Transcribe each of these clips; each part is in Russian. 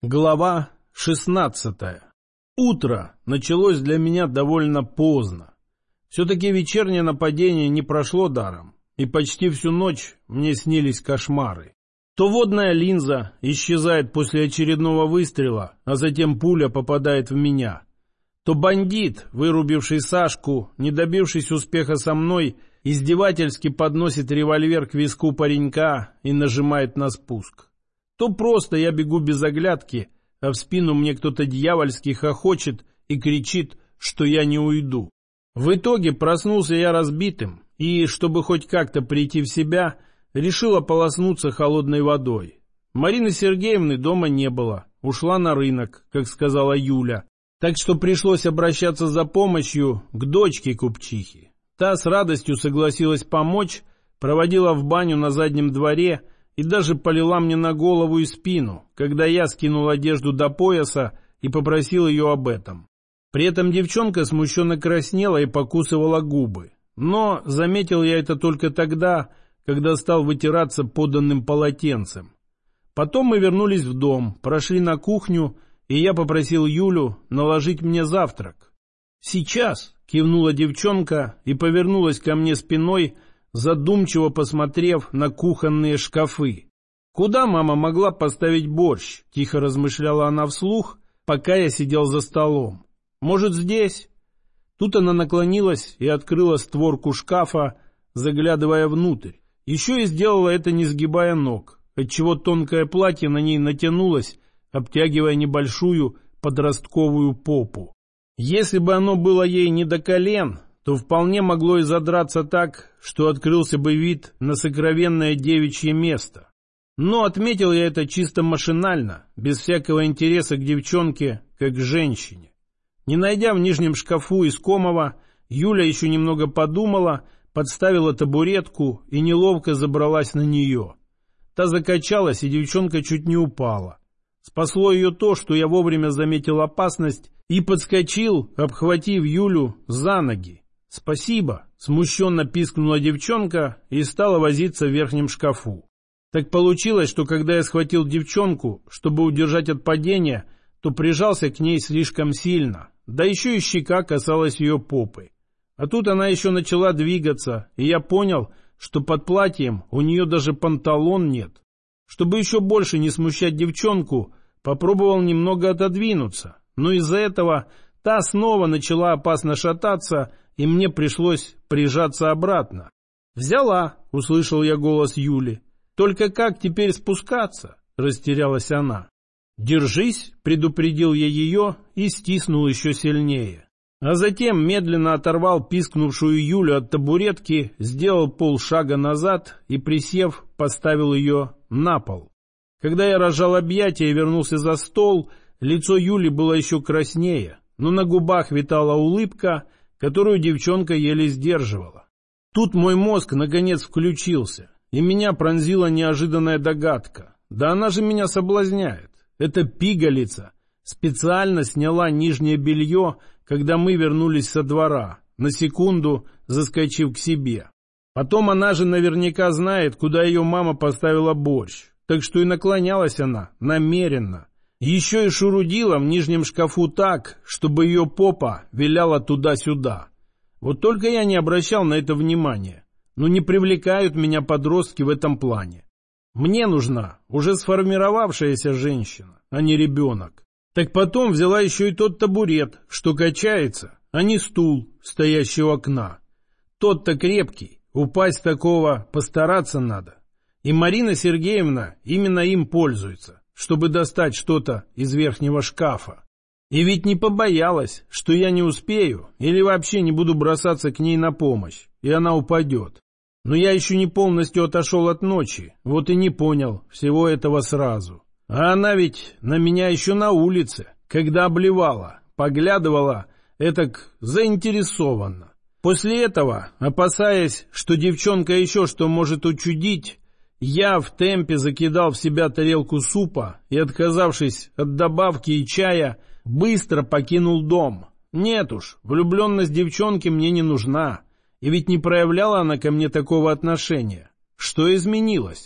Глава 16. Утро началось для меня довольно поздно. Все-таки вечернее нападение не прошло даром, и почти всю ночь мне снились кошмары. То водная линза исчезает после очередного выстрела, а затем пуля попадает в меня. То бандит, вырубивший Сашку, не добившись успеха со мной, издевательски подносит револьвер к виску паренька и нажимает на спуск. То просто я бегу без оглядки, а в спину мне кто-то дьявольски хохочет и кричит, что я не уйду. В итоге проснулся я разбитым и, чтобы хоть как-то прийти в себя, решил ополоснуться холодной водой. Марины Сергеевны дома не было, ушла на рынок, как сказала Юля, так что пришлось обращаться за помощью к дочке купчихи. Та с радостью согласилась помочь, проводила в баню на заднем дворе и даже полила мне на голову и спину, когда я скинул одежду до пояса и попросил ее об этом. При этом девчонка смущенно краснела и покусывала губы. Но заметил я это только тогда, когда стал вытираться поданным полотенцем. Потом мы вернулись в дом, прошли на кухню, и я попросил Юлю наложить мне завтрак. «Сейчас», — кивнула девчонка и повернулась ко мне спиной, задумчиво посмотрев на кухонные шкафы. «Куда мама могла поставить борщ?» — тихо размышляла она вслух, пока я сидел за столом. «Может, здесь?» Тут она наклонилась и открыла створку шкафа, заглядывая внутрь. Еще и сделала это, не сгибая ног, отчего тонкое платье на ней натянулось, обтягивая небольшую подростковую попу. Если бы оно было ей не до колен, то вполне могло и задраться так, что открылся бы вид на сокровенное девичье место. Но отметил я это чисто машинально, без всякого интереса к девчонке, как к женщине. Не найдя в нижнем шкафу искомого, Юля еще немного подумала, подставила табуретку и неловко забралась на нее. Та закачалась, и девчонка чуть не упала. Спасло ее то, что я вовремя заметил опасность и подскочил, обхватив Юлю за ноги. «Спасибо», — смущенно пискнула девчонка и стала возиться в верхнем шкафу. Так получилось, что когда я схватил девчонку, чтобы удержать от падения, то прижался к ней слишком сильно, да еще и щека касалась ее попы. А тут она еще начала двигаться, и я понял, что под платьем у нее даже панталон нет. Чтобы еще больше не смущать девчонку, попробовал немного отодвинуться, но из-за этого та снова начала опасно шататься, и мне пришлось прижаться обратно. «Взяла», — услышал я голос Юли. «Только как теперь спускаться?» — растерялась она. «Держись», — предупредил я ее и стиснул еще сильнее. А затем медленно оторвал пискнувшую Юлю от табуретки, сделал полшага назад и, присев, поставил ее на пол. Когда я разжал объятия и вернулся за стол, лицо Юли было еще краснее, но на губах витала улыбка, которую девчонка еле сдерживала. Тут мой мозг наконец включился, и меня пронзила неожиданная догадка. Да она же меня соблазняет. Эта пигалица специально сняла нижнее белье, когда мы вернулись со двора, на секунду заскочив к себе. Потом она же наверняка знает, куда ее мама поставила борщ, так что и наклонялась она намеренно. Еще и шурудила в нижнем шкафу так, чтобы ее попа виляла туда-сюда. Вот только я не обращал на это внимания. Но не привлекают меня подростки в этом плане. Мне нужна уже сформировавшаяся женщина, а не ребенок. Так потом взяла еще и тот табурет, что качается, а не стул, стоящий у окна. Тот-то крепкий, упасть такого постараться надо. И Марина Сергеевна именно им пользуется, чтобы достать что-то из верхнего шкафа. И ведь не побоялась, что я не успею или вообще не буду бросаться к ней на помощь, и она упадет. Но я еще не полностью отошел от ночи, вот и не понял всего этого сразу. А она ведь на меня еще на улице, когда обливала, поглядывала этак заинтересованно. После этого, опасаясь, что девчонка еще что может учудить, я в темпе закидал в себя тарелку супа и, отказавшись от добавки и чая, быстро покинул дом. Нет уж, влюбленность девчонки мне не нужна. И ведь не проявляла она ко мне такого отношения. Что изменилось?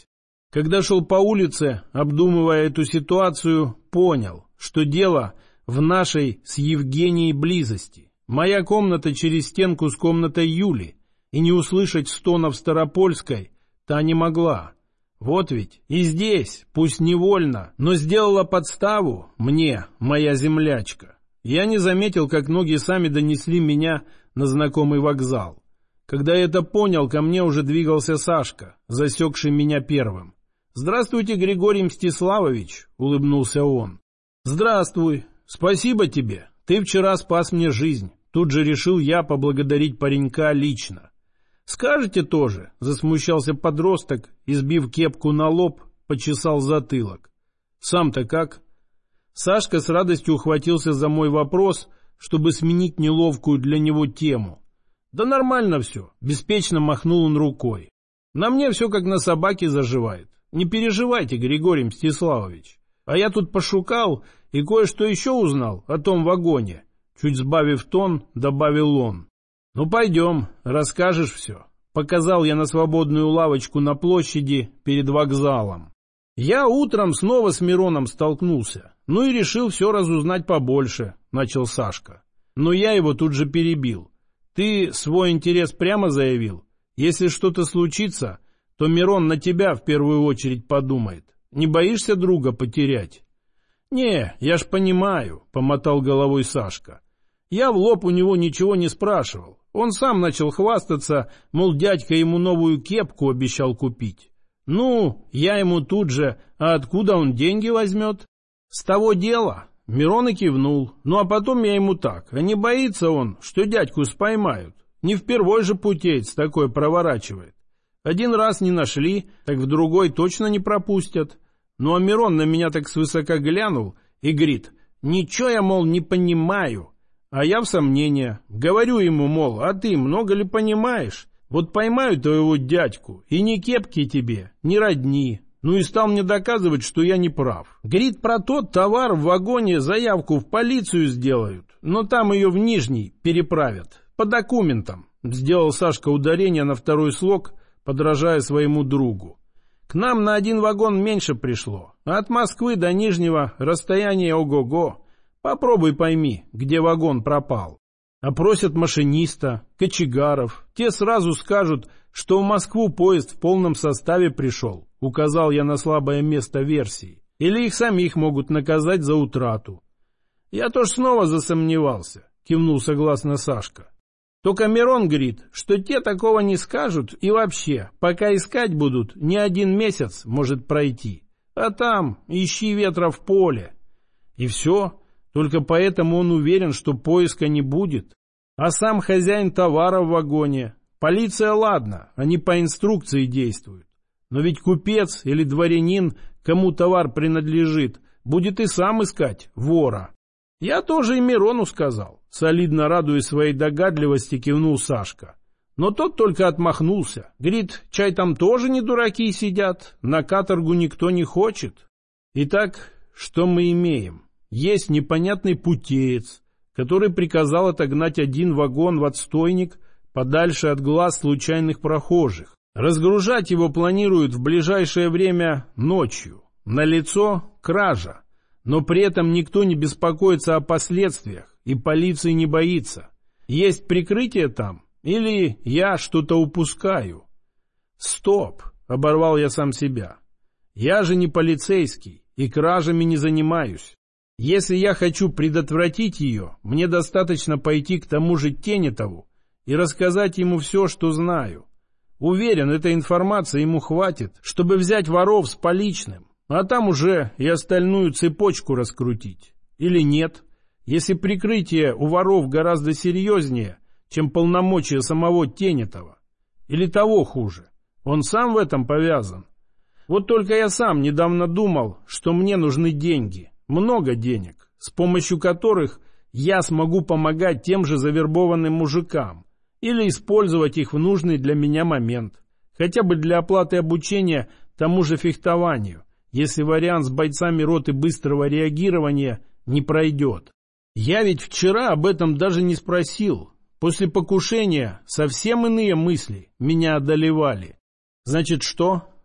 Когда шел по улице, обдумывая эту ситуацию, понял, что дело в нашей с Евгенией близости. Моя комната через стенку с комнатой Юли, и не услышать стонов Старопольской та не могла. Вот ведь и здесь, пусть невольно, но сделала подставу мне, моя землячка. Я не заметил, как ноги сами донесли меня на знакомый вокзал. Когда я это понял, ко мне уже двигался Сашка, засекший меня первым. «Здравствуйте, Григорий Мстиславович», — улыбнулся он. «Здравствуй. Спасибо тебе. Ты вчера спас мне жизнь». Тут же решил я поблагодарить паренька лично. «Скажете тоже?» — засмущался подросток и, сбив кепку на лоб, почесал затылок. «Сам-то как?» Сашка с радостью ухватился за мой вопрос, чтобы сменить неловкую для него тему. «Да нормально все», — беспечно махнул он рукой. «На мне все как на собаке заживает. Не переживайте, Григорий Мстиславович. А я тут пошукал и кое-что еще узнал о том вагоне». Чуть сбавив тон, добавил он. «Ну пойдем, расскажешь все». Показал я на свободную лавочку на площади перед вокзалом. Я утром снова с Мироном столкнулся. Ну и решил все разузнать побольше, начал Сашка. Но я его тут же перебил. Ты свой интерес прямо заявил. Если что-то случится, то Мирон на тебя в первую очередь подумает. Не боишься друга потерять? «Не, я ж понимаю», — помотал головой Сашка. Я в лоб у него ничего не спрашивал. Он сам начал хвастаться, мол, дядька ему новую кепку обещал купить. Ну, я ему тут же, а откуда он деньги возьмет? С того дела. Мирон и кивнул. Ну, а потом я ему так, а не боится он, что дядьку споймают? Не впервой же путеец такое проворачивает. Один раз не нашли, так в другой точно не пропустят. Ну, а Мирон на меня так свысока глянул и говорит, ничего я, мол, не понимаю. А я в сомнении. Говорю ему, мол, а ты много ли понимаешь? Вот поймаю твоего дядьку, и ни кепки тебе, ни родни. Ну и стал мне доказывать, что я не прав. Говорит, про тот товар в вагоне заявку в полицию сделают, но там ее в Нижний переправят. По документам. Сделал Сашка ударение на второй слог, подражая своему другу. К нам на один вагон меньше пришло, а от Москвы до Нижнего расстояние ого-го. Попробуй пойми, где вагон пропал. Опросят машиниста, кочегаров. Те сразу скажут, что в Москву поезд в полном составе пришел. Указал я на слабое место версии. Или их самих могут наказать за утрату. Я тоже снова засомневался, кивнул согласно Сашка. Только Мирон говорит, что те такого не скажут и вообще, пока искать будут, не один месяц может пройти. А там ищи ветра в поле. И все. Только поэтому он уверен, что поиска не будет. А сам хозяин товара в вагоне. Полиция, ладно, они по инструкции действуют. Но ведь купец или дворянин, кому товар принадлежит, будет и сам искать вора. Я тоже и Мирону сказал. Солидно радуясь своей догадливости, кивнул Сашка. Но тот только отмахнулся. Говорит, чай там тоже не дураки сидят, на каторгу никто не хочет. Итак, что мы имеем? Есть непонятный путеец, который приказал отогнать один вагон в отстойник подальше от глаз случайных прохожих. Разгружать его планируют в ближайшее время ночью. Налицо кража, но при этом никто не беспокоится о последствиях и полиции не боится. Есть прикрытие там или я что-то упускаю? Стоп, оборвал я сам себя. Я же не полицейский и кражами не занимаюсь. Если я хочу предотвратить ее, мне достаточно пойти к тому же Тенетову и рассказать ему все, что знаю. Уверен, этой информации ему хватит, чтобы взять воров с поличным, а там уже и остальную цепочку раскрутить. Или нет, если прикрытие у воров гораздо серьезнее, чем полномочия самого Тенетова. Или того хуже, он сам в этом повязан. Вот только я сам недавно думал, что мне нужны деньги. Много денег, с помощью которых я смогу помогать тем же завербованным мужикам или использовать их в нужный для меня момент, хотя бы для оплаты обучения тому же фехтованию, если вариант с бойцами роты быстрого реагирования не пройдет. Я ведь вчера об этом даже не спросил. После покушения совсем иные мысли меня одолевали. Значит что?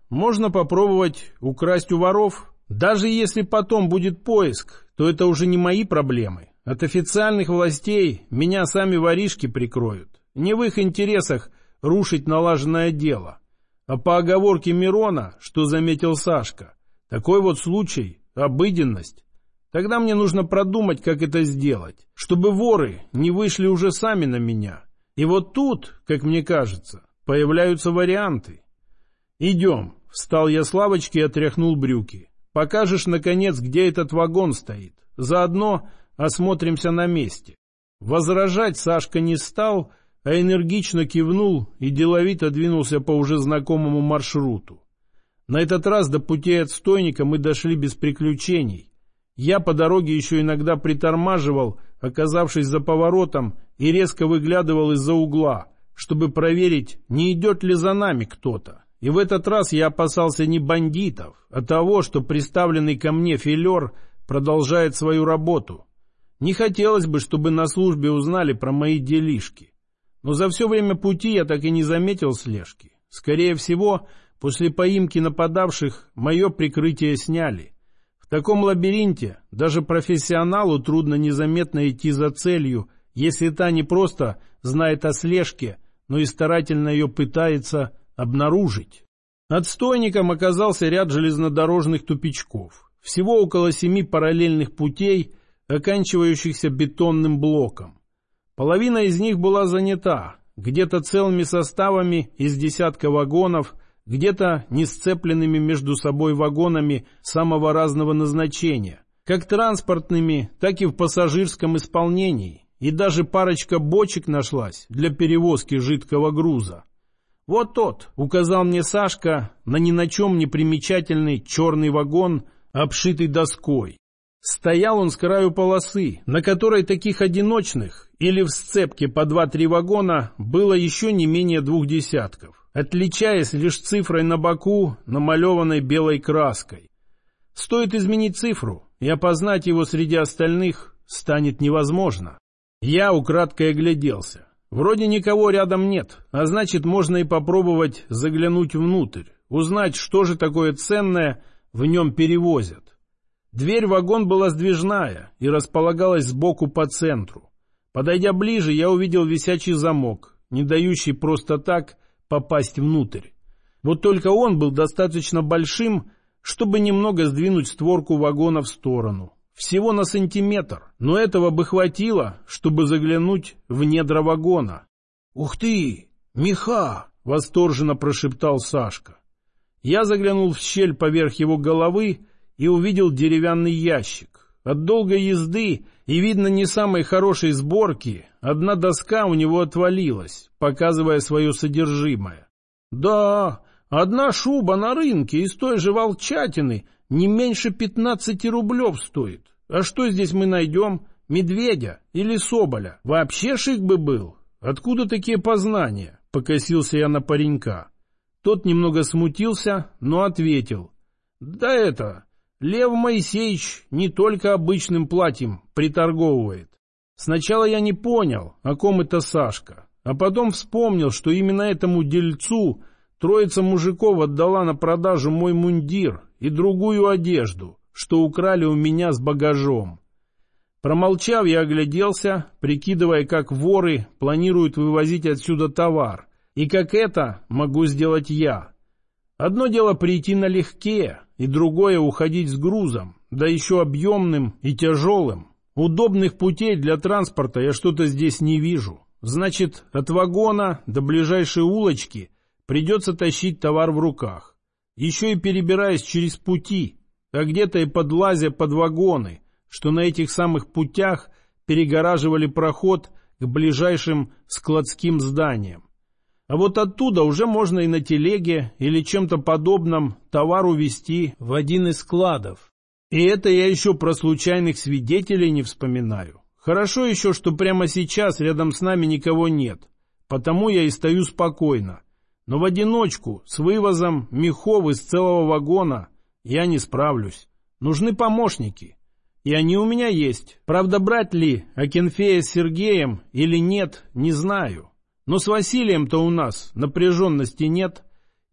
Можно попробовать украсть у воров. Даже если потом будет поиск, то это уже не мои проблемы. От официальных властей меня сами воришки прикроют. Не в их интересах рушить налаженное дело. А по оговорке Мирона, что заметил Сашка, такой вот случай – обыденность. Тогда мне нужно продумать, как это сделать, чтобы воры не вышли уже сами на меня. И вот тут, как мне кажется, появляются варианты. «Идем», – встал я с лавочки и отряхнул брюки. «Покажешь, наконец, где этот вагон стоит. Заодно осмотримся на месте». Возражать Сашка не стал, а энергично кивнул и деловито двинулся по уже знакомому маршруту. На этот раз до путей отстойника мы дошли без приключений. Я по дороге еще иногда притормаживал, оказавшись за поворотом, и резко выглядывал из-за угла, чтобы проверить, не идет ли за нами кто-то. И в этот раз я опасался не бандитов, а того, что приставленный ко мне филер продолжает свою работу. Не хотелось бы, чтобы на службе узнали про мои делишки. Но за все время пути я так и не заметил слежки. Скорее всего, после поимки нападавших мое прикрытие сняли. В таком лабиринте даже профессионалу трудно незаметно идти за целью, если та не просто знает о слежке, но и старательно ее пытается обнаружить. Отстойником оказался ряд железнодорожных тупичков. Всего около 7 параллельных путей, оканчивающихся бетонным блоком. Половина из них была занята, где-то целыми составами из десятка вагонов, где-то не сцепленными между собой вагонами самого разного назначения, как транспортными, так и в пассажирском исполнении, и даже парочка бочек нашлась для перевозки жидкого груза. «Вот тот», — указал мне Сашка на ни на чем не примечательный черный вагон, обшитый доской. Стоял он с краю полосы, на которой таких одиночных или в сцепке по 2-3 вагона было еще не менее 2 десятков, отличаясь лишь цифрой на боку, намалеванной белой краской. Стоит изменить цифру, и опознать его среди остальных станет невозможно. Я украдкой огляделся. Вроде никого рядом нет, а значит, можно и попробовать заглянуть внутрь, узнать, что же такое ценное в нем перевозят. Дверь в вагон была сдвижная и располагалась сбоку по центру. Подойдя ближе, я увидел висячий замок, не дающий просто так попасть внутрь. Вот только он был достаточно большим, чтобы немного сдвинуть створку вагона в сторону. Всего на сантиметр, но этого бы хватило, чтобы заглянуть в недра вагона. «Ух ты! Меха!» — восторженно прошептал Сашка. Я заглянул в щель поверх его головы и увидел деревянный ящик. От долгой езды и, видно, не самой хорошей сборки, одна доска у него отвалилась, показывая свое содержимое. «Да, одна шуба на рынке из той же волчатины не меньше 15 рублев стоит. А что здесь мы найдем? Медведя или соболя? Вообще шик бы был. Откуда такие познания?» — покосился я на паренька. Тот немного смутился, но ответил: «Да это, Лев Моисеевич не только обычным платьем приторговывает». Сначала я не понял, о ком это Сашка, а потом вспомнил, что именно этому дельцу троица мужиков отдала на продажу мой мундир и другую одежду, что украли у меня с багажом. Промолчав, я огляделся, прикидывая, как воры планируют вывозить отсюда товар, и как это могу сделать я. Одно дело прийти налегке, и другое уходить с грузом, да еще объемным и тяжелым. Удобных путей для транспорта я что-то здесь не вижу. Значит, от вагона до ближайшей улочки придется тащить товар в руках. Еще и перебираясь через пути, а где-то и подлазя под вагоны, что на этих самых путях перегораживали проход к ближайшим складским зданиям. А вот оттуда уже можно и на телеге или чем-то подобном товар увезти в один из складов. И это я еще про случайных свидетелей не вспоминаю. Хорошо еще, что прямо сейчас рядом с нами никого нет, потому я и стою спокойно. Но в одиночку с вывозом мехов из целого вагона я не справлюсь. Нужны помощники. И они у меня есть. Правда, брать ли Акинфея с Сергеем или нет, не знаю. Но с Василием-то у нас напряженности нет.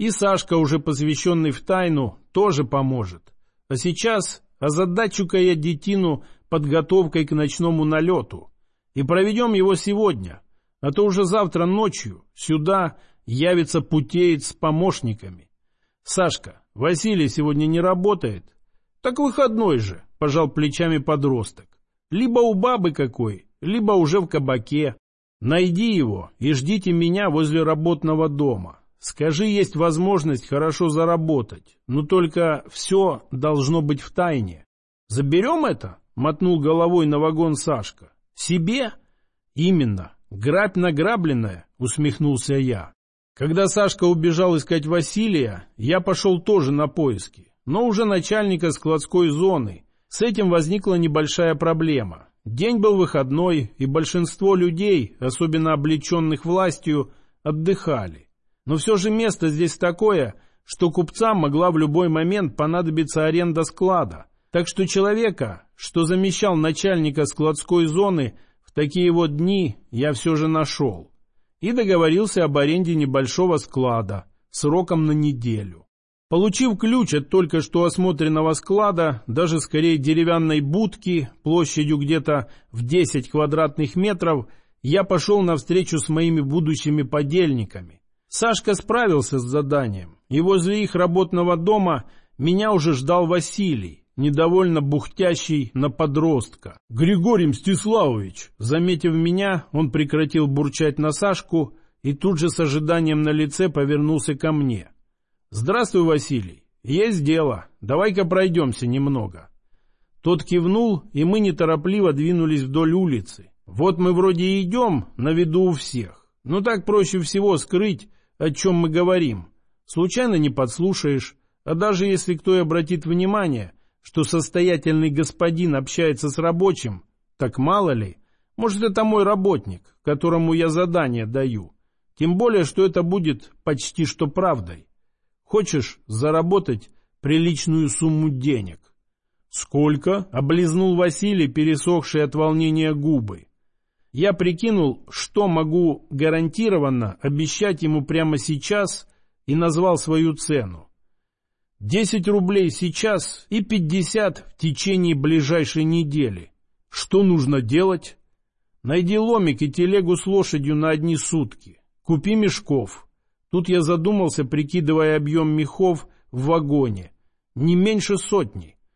И Сашка, уже посвященный в тайну, тоже поможет. А сейчас озадачу-ка я детину подготовкой к ночному налету. И проведем его сегодня, а то уже завтра ночью сюда явится путеец с помощниками. Сашка, Василий сегодня не работает? Так выходной же, пожал плечами подросток. Либо у бабы какой, либо уже в кабаке. Найди его и ждите меня возле работного дома. Скажи, есть возможность хорошо заработать, но только все должно быть в тайне. Заберем это? Мотнул головой на вагон Сашка. Себе? Именно. Грабь награбленное, усмехнулся я. Когда Сашка убежал искать Василия, я пошел тоже на поиски, но уже начальника складской зоны. С этим возникла небольшая проблема. День был выходной, и большинство людей, особенно облеченных властью, отдыхали. Но все же место здесь такое, что купцам могла в любой момент понадобиться аренда склада. Так что человека, что замещал начальника складской зоны, в такие вот дни я все же нашел. И договорился об аренде небольшого склада сроком на неделю. Получив ключ от только что осмотренного склада, даже скорее деревянной будки, площадью где-то в 10 квадратных метров, я пошел навстречу с моими будущими подельниками. Сашка справился с заданием, и возле их работного дома меня уже ждал Василий, недовольно бухтящий на подростка. «Григорий Мстиславович!» Заметив меня, он прекратил бурчать на Сашку и тут же с ожиданием на лице повернулся ко мне. «Здравствуй, Василий. Есть дело. Давай-ка пройдемся немного». Тот кивнул, и мы неторопливо двинулись вдоль улицы. Вот мы вроде и идем на виду у всех, но так проще всего скрыть, о чем мы говорим. Случайно не подслушаешь, а даже если кто и обратит внимание, что состоятельный господин общается с рабочим, так мало ли, может, это мой работник, которому я задание даю. Тем более, что это будет почти что правдой. Хочешь заработать приличную сумму денег? «Сколько?» — облизнул Василий, пересохшие от волнения губы. Я прикинул, что могу гарантированно обещать ему прямо сейчас, и назвал свою цену. 10 рублей сейчас и 50 в течение ближайшей недели. Что нужно делать? Найди ломик и телегу с лошадью на одни сутки. Купи мешков. Тут я задумался, прикидывая объем мехов в вагоне. Не меньше 100.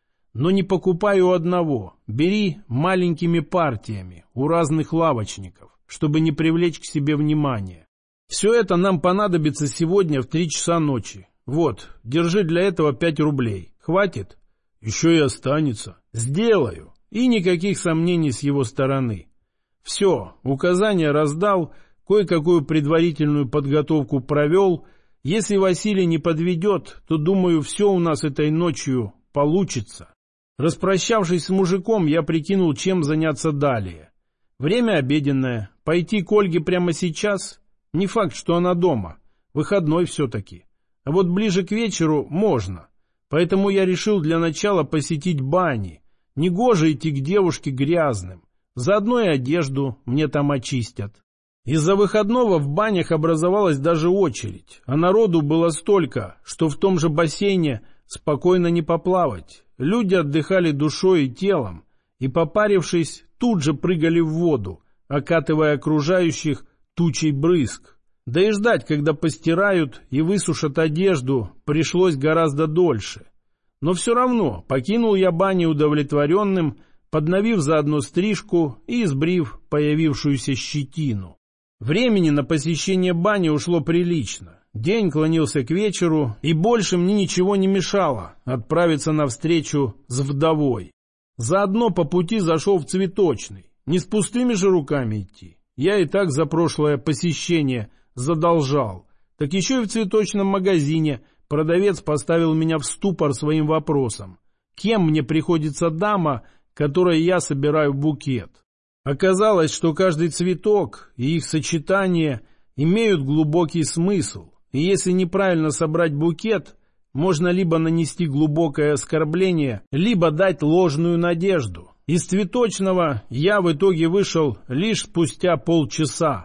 Но не покупай у одного. Бери маленькими партиями у разных лавочников, чтобы не привлечь к себе внимания. Все это нам понадобится сегодня в 3 часа ночи. Вот, держи для этого 5 рублей. Хватит? Еще и останется. Сделаю. И никаких сомнений с его стороны. Все, указания раздал, кое-какую предварительную подготовку провел. Если Василий не подведет, то, думаю, все у нас этой ночью получится. Распрощавшись с мужиком, я прикинул, чем заняться далее. Время обеденное. Пойти к Ольге прямо сейчас? Не факт, что она дома. Выходной все-таки. А вот ближе к вечеру можно. Поэтому я решил для начала посетить бани. Негоже идти к девушке грязным. Заодно и одежду мне там очистят. Из-за выходного в банях образовалась даже очередь. А народу было столько, что в том же бассейне спокойно не поплавать. Люди отдыхали душой и телом, и, попарившись, тут же прыгали в воду, окатывая окружающих тучей брызг. Да и ждать, когда постирают и высушат одежду, пришлось гораздо дольше. Но все равно покинул я бани удовлетворенным, подновив заодно стрижку и избрив появившуюся щетину. Времени на посещение бани ушло прилично. День клонился к вечеру, и больше мне ничего не мешало отправиться навстречу с вдовой. Заодно по пути зашел в цветочный. Не с пустыми же руками идти. Я и так за прошлое посещение задолжал. Так еще и в цветочном магазине продавец поставил меня в ступор своим вопросом. Кем мне приходится дама, которой я собираю букет? Оказалось, что каждый цветок и их сочетание имеют глубокий смысл. И если неправильно собрать букет, можно либо нанести глубокое оскорбление, либо дать ложную надежду. Из цветочного я в итоге вышел лишь спустя полчаса.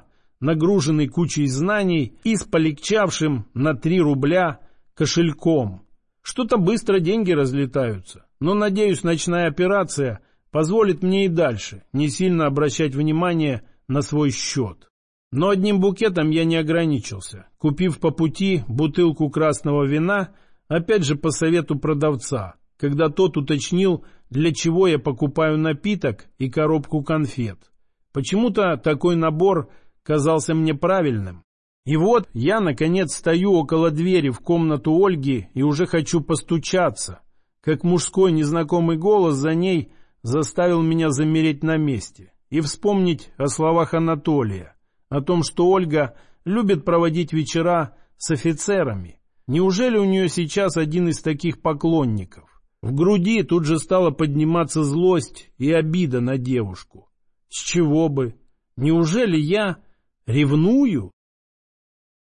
нагруженный кучей знаний и с полегчавшим на 3 рубля кошельком. Что-то быстро деньги разлетаются, но, надеюсь, ночная операция позволит мне и дальше не сильно обращать внимание на свой счет. Но одним букетом я не ограничился, купив по пути бутылку красного вина, опять же по совету продавца, когда тот уточнил, для чего я покупаю напиток и коробку конфет. Почему-то такой набор казался мне правильным. И вот я, наконец, стою около двери в комнату Ольги и уже хочу постучаться, как мужской незнакомый голос за ней заставил меня замереть на месте и вспомнить о словах Анатолия, о том, что Ольга любит проводить вечера с офицерами. Неужели у нее сейчас один из таких поклонников? В груди тут же стала подниматься злость и обида на девушку. С чего бы? Неужели я ревную?